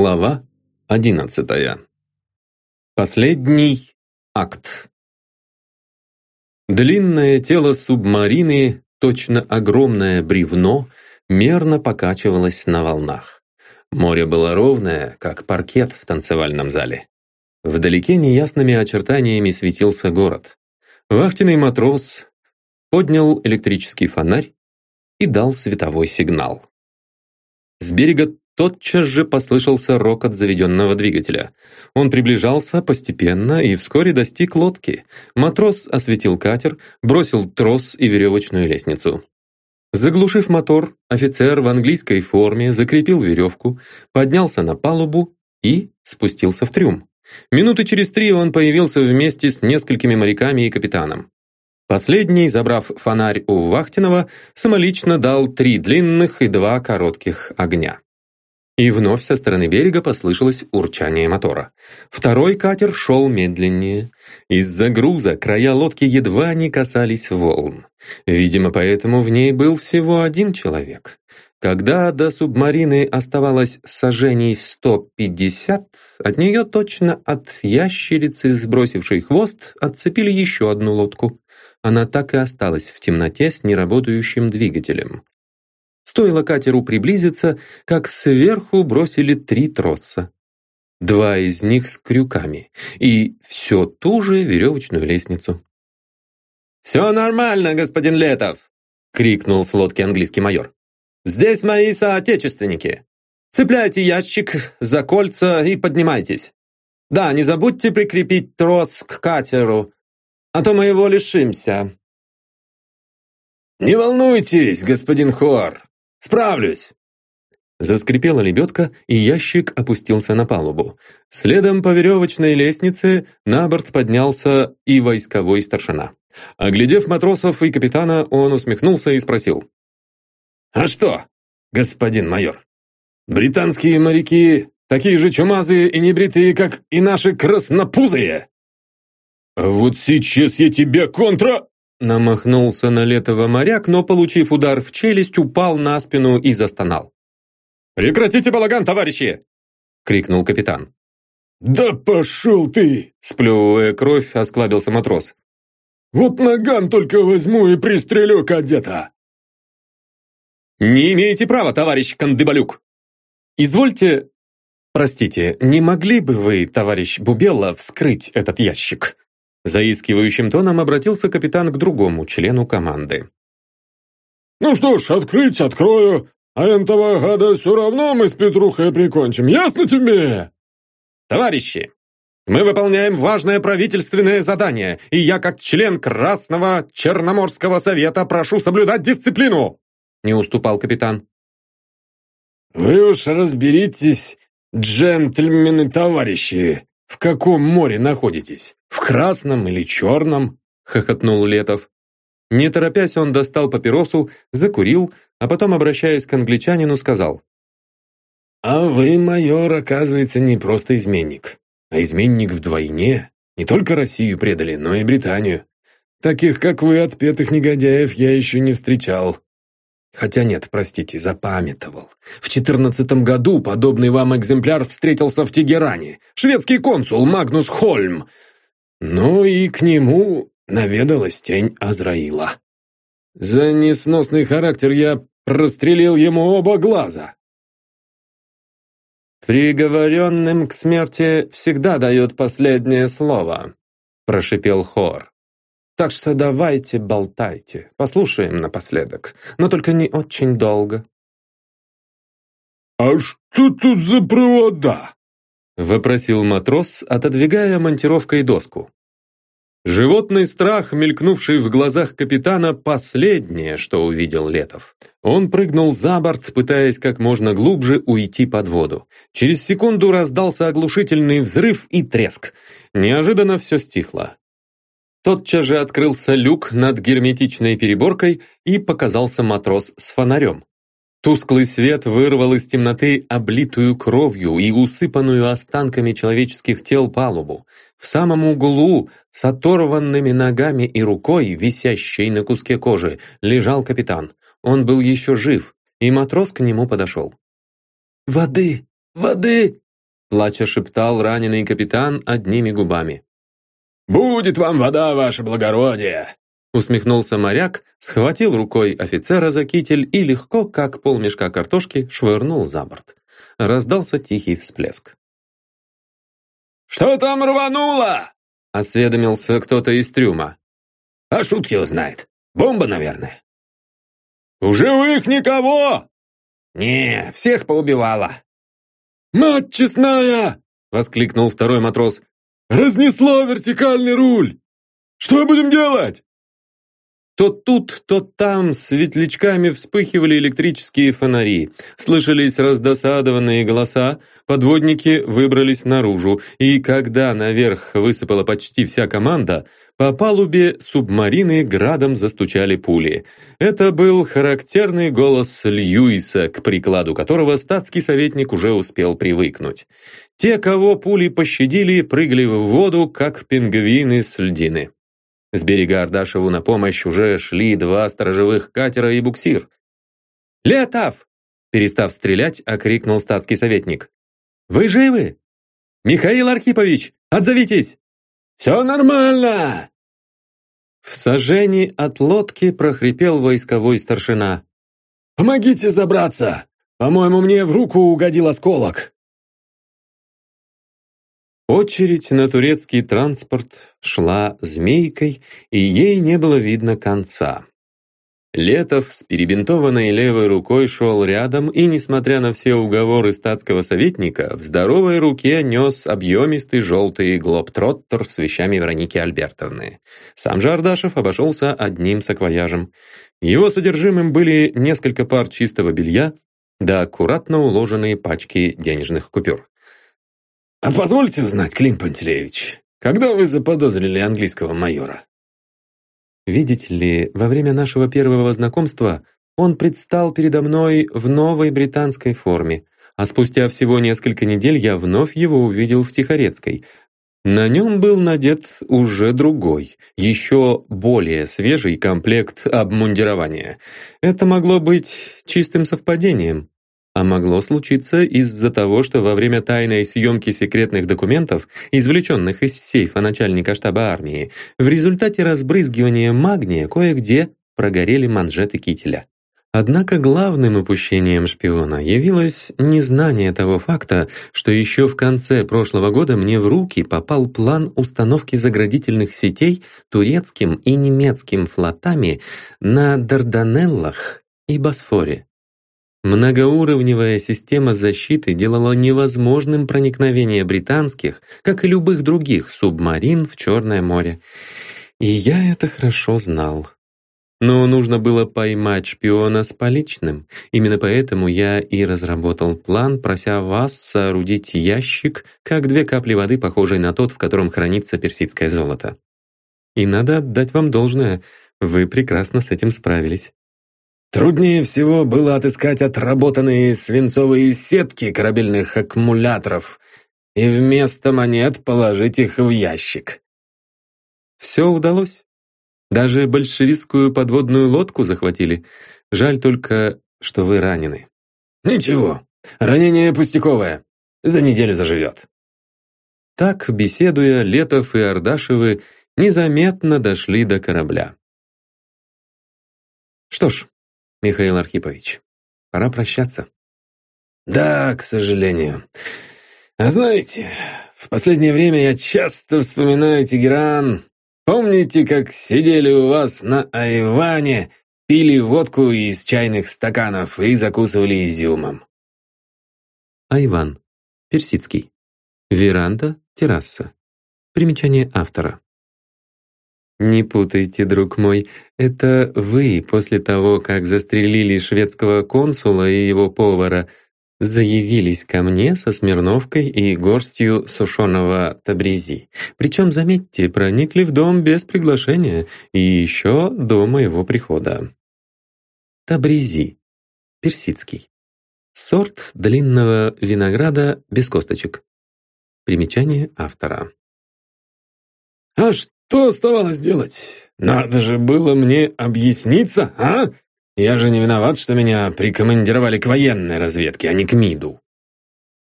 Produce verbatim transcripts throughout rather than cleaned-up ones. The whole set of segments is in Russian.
Глава одиннадцатая. Последний акт. Длинное тело субмарины, точно огромное бревно, мерно покачивалось на волнах. Море было ровное, как паркет в танцевальном зале. Вдалеке неясными очертаниями светился город. Вахтенный матрос поднял электрический фонарь и дал световой сигнал. С берега тотчас же послышался рокот заведенного двигателя. Он приближался постепенно и вскоре достиг лодки. Матрос осветил катер, бросил трос и веревочную лестницу. Заглушив мотор, офицер в английской форме закрепил веревку, поднялся на палубу и спустился в трюм. Минуты через три он появился вместе с несколькими моряками и капитаном. Последний, забрав фонарь у вахтенного, самолично дал три длинных и два коротких огня. И вновь со стороны берега послышалось урчание мотора. Второй катер шел медленнее. Из-за груза края лодки едва не касались волн. Видимо, поэтому в ней был всего один человек. Когда до субмарины оставалось сажений сто пятьдесят, от нее точно от ящерицы, сбросившей хвост, отцепили еще одну лодку. Она так и осталась в темноте с неработающим двигателем. Стоило катеру приблизиться, как сверху бросили три троса. Два из них с крюками и все ту же веревочную лестницу. «Все нормально, господин Летов!» — крикнул с лодки английский майор. «Здесь мои соотечественники. Цепляйте ящик за кольца и поднимайтесь. Да, не забудьте прикрепить трос к катеру, а то мы его лишимся». «Не волнуйтесь, господин Хор, справлюсь!» Заскрипела лебедка, и ящик опустился на палубу. Следом по веревочной лестнице на борт поднялся и войсковой старшина. Оглядев матросов и капитана, он усмехнулся и спросил: «А что, господин майор, британские моряки такие же чумазые и небритые, как и наши краснопузые?» «Вот сейчас я тебя контра...» Намахнулся на Летова моряк, но, получив удар в челюсть, упал на спину и застонал. «Прекратите балаган, товарищи!» — крикнул капитан. «Да пошел ты!» — сплевывая кровь, осклабился матрос. «Вот наган только возьму и пристрелю кадета!» «Не имеете права, товарищ Кандыбалюк! Извольте... Простите, не могли бы вы, товарищ Бубелла, вскрыть этот ящик?» Заискивающим тоном обратился капитан к другому члену команды. «Ну что ж, открыть открою, а этого гада все равно мы с Петрухой прикончим, ясно тебе?» «Товарищи, мы выполняем важное правительственное задание, и я, как член Красного Черноморского совета, прошу соблюдать дисциплину!» Не уступал капитан. «Вы уж разберитесь, джентльмены-товарищи, в каком море находитесь? В красном или черном?» — хохотнул Летов. Не торопясь, он достал папиросу, закурил, а потом, обращаясь к англичанину, сказал: «А вы, майор, оказывается, не просто изменник, а изменник вдвойне. Не только Россию предали, но и Британию. Таких, как вы, отпетых негодяев я еще не встречал. Хотя нет, простите, запамятовал. В четырнадцатом году подобный вам экземпляр встретился в Тегеране. Шведский консул Магнус Хольм. Ну и к нему наведалась тень Азраила. За несносный характер я прострелил ему оба глаза». «Приговоренным к смерти всегда дают последнее слово», – прошипел Хор. «Так что давайте болтайте, послушаем напоследок, но только не очень долго». «А что тут за провода?» – вопросил матрос, отодвигая монтировкой доску. Животный страх, мелькнувший в глазах капитана, последнее, что увидел Летов. Он прыгнул за борт, пытаясь как можно глубже уйти под воду. Через секунду раздался оглушительный взрыв и треск. Неожиданно все стихло. Тотчас же открылся люк над герметичной переборкой, и показался матрос с фонарем. Тусклый свет вырвал из темноты облитую кровью и усыпанную останками человеческих тел палубу. В самом углу, с оторванными ногами и рукой, висящей на куске кожи, лежал капитан. Он был еще жив, и матрос к нему подошел. «Воды! Воды!» плача шептал раненый капитан одними губами. «Будет вам вода, ваше благородие!» Усмехнулся моряк, схватил рукой офицера за китель и легко, как полмешка картошки, швырнул за борт. Раздался тихий всплеск. «Что там рвануло?» — осведомился кто-то из трюма. «А шут его знает. Бомба, наверное». «У живых никого?» «Не, всех поубивала». «Мать честная!» — воскликнул второй матрос. «Разнесло вертикальный руль! Что будем делать?» То тут, то там светлячками вспыхивали электрические фонари. Слышались раздосадованные голоса, подводники выбрались наружу, и когда наверх высыпала почти вся команда, по палубе субмарины градом застучали пули. Это был характерный голос Льюиса, к прикладу которого статский советник уже успел привыкнуть. Те, кого пули пощадили, прыгали в воду, как пингвины с льдины. С берега Ардашеву на помощь уже шли два сторожевых катера и буксир. «Летов!» — перестав стрелять, окрикнул статский советник. «Вы живы? Михаил Архипович, отзовитесь!» «Все нормально!» В сажении от лодки прохрипел войсковой старшина. «Помогите забраться! По-моему, мне в руку угодил осколок!» Очередь на турецкий транспорт шла змейкой, и ей не было видно конца. Летов с перебинтованной левой рукой шел рядом и, несмотря на все уговоры статского советника, в здоровой руке нес объемистый желтый глобтроттер с вещами Вероники Альбертовны. Сам же Ардашев обошелся одним саквояжем. Его содержимым были несколько пар чистого белья да аккуратно уложенные пачки денежных купюр. «А позвольте узнать, Клим Пантелеевич, когда вы заподозрили английского майора?» Видите ли, во время нашего первого знакомства он предстал передо мной в новой британской форме, а спустя всего несколько недель я вновь его увидел в Тихорецкой. На нем был надет уже другой, еще более свежий комплект обмундирования. Это могло быть чистым совпадением. А могло случиться из-за того, что во время тайной съемки секретных документов, извлеченных из сейфа начальника штаба армии, в результате разбрызгивания магния кое-где прогорели манжеты кителя. Однако главным упущением шпиона явилось незнание того факта, что еще в конце прошлого года мне в руки попал план установки заградительных сетей турецким и немецким флотами на Дарданеллах и Босфоре. Многоуровневая система защиты делала невозможным проникновение британских, как и любых других, субмарин в Черное море. И я это хорошо знал. Но нужно было поймать шпиона с поличным. Именно поэтому я и разработал план, прося вас соорудить ящик, как две капли воды, похожий на тот, в котором хранится персидское золото. И надо отдать вам должное, вы прекрасно с этим справились. Труднее всего было отыскать отработанные свинцовые сетки корабельных аккумуляторов и вместо монет положить их в ящик. Все удалось. Даже большевистскую подводную лодку захватили. Жаль только, что вы ранены. Ничего, ранение пустяковое. За неделю заживет. Так, беседуя, Летов и Ардашевы незаметно дошли до корабля. Что ж, Михаил Архипович, пора прощаться. Да, к сожалению. А знаете, в последнее время я часто вспоминаю Тегеран. Помните, как сидели у вас на айване, пили водку из чайных стаканов и закусывали изюмом? Айван. Персидский. Веранда, терраса. Примечание автора. Не путайте, друг мой, это вы после того, как застрелили шведского консула и его повара, заявились ко мне со смирновкой и горстью сушеного табрези. Причем, заметьте, проникли в дом без приглашения и еще до моего прихода. Табрези. Персидский. Сорт длинного винограда без косточек. Примечание автора. А что оставалось делать? Надо же было мне объясниться, а? Я же не виноват, что меня прикомандировали к военной разведке, а не к МИДу.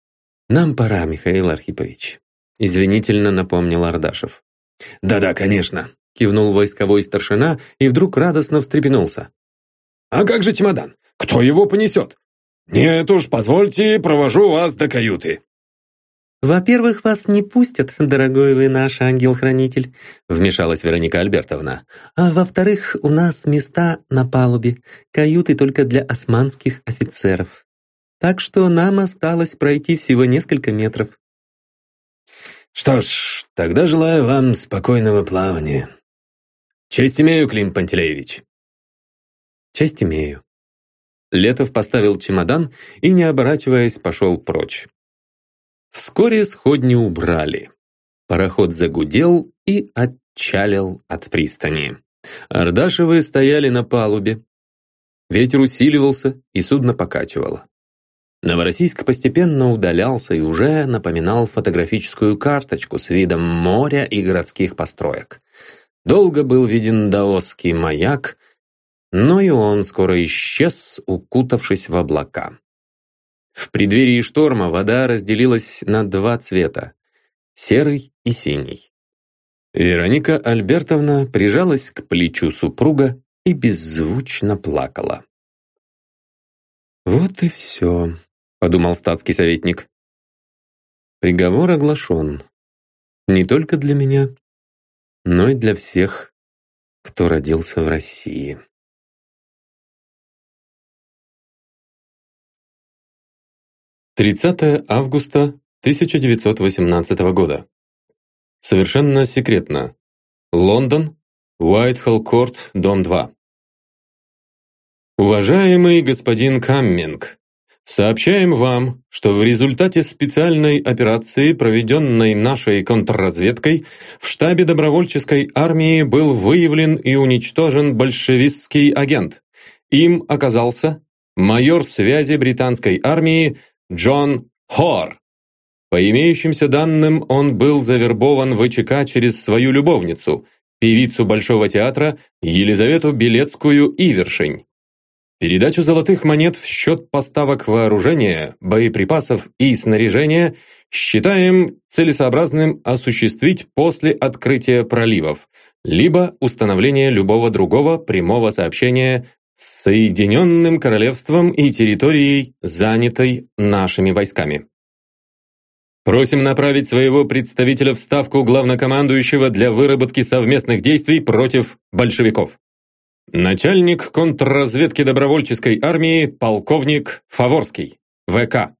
«Нам пора, Михаил Архипович», — извинительно напомнил Ардашев. «Да-да, конечно», — кивнул войсковой старшина и вдруг радостно встрепенулся. «А как же чемодан? Кто его понесет? Нет уж, позвольте, провожу вас до каюты». «Во-первых, вас не пустят, дорогой вы наш ангел-хранитель», — вмешалась Вероника Альбертовна. «А во-вторых, у нас места на палубе, каюты только для османских офицеров. Так что нам осталось пройти всего несколько метров». «Что ж, тогда желаю вам спокойного плавания. Честь имею, Клим Пантелеевич». «Честь имею». Летов поставил чемодан и, не оборачиваясь, пошел прочь. Вскоре сходни убрали. Пароход загудел и отчалил от пристани. Ардашевы стояли на палубе. Ветер усиливался, и судно покачивало. Новороссийск постепенно удалялся и уже напоминал фотографическую карточку с видом моря и городских построек. Долго был виден даосский маяк, но и он скоро исчез, укутавшись в облака. В преддверии шторма вода разделилась на два цвета – серый и синий. Вероника Альбертовна прижалась к плечу супруга и беззвучно плакала. «Вот и все», — подумал статский советник. «Приговор оглашен. Не только для меня, но и для всех, кто родился в России». тридцатое августа тысяча девятьсот восемнадцатого года. Совершенно секретно. Лондон, Уайтхолл-Корт, дом два. Уважаемый господин Камминг, сообщаем вам, что в результате специальной операции, проведенной нашей контрразведкой, в штабе добровольческой армии был выявлен и уничтожен большевистский агент. Им оказался майор связи британской армии Джон Хор. По имеющимся данным, он был завербован в ВЧК через свою любовницу, певицу Большого театра Елизавету Белецкую-Ивершень. Передачу золотых монет в счет поставок вооружения, боеприпасов и снаряжения считаем целесообразным осуществить после открытия проливов, либо установления любого другого прямого сообщения с Соединенным Королевством и территорией, занятой нашими войсками. Просим направить своего представителя в ставку главнокомандующего для выработки совместных действий против большевиков. Начальник контрразведки добровольческой армии полковник Фаворский, ВК.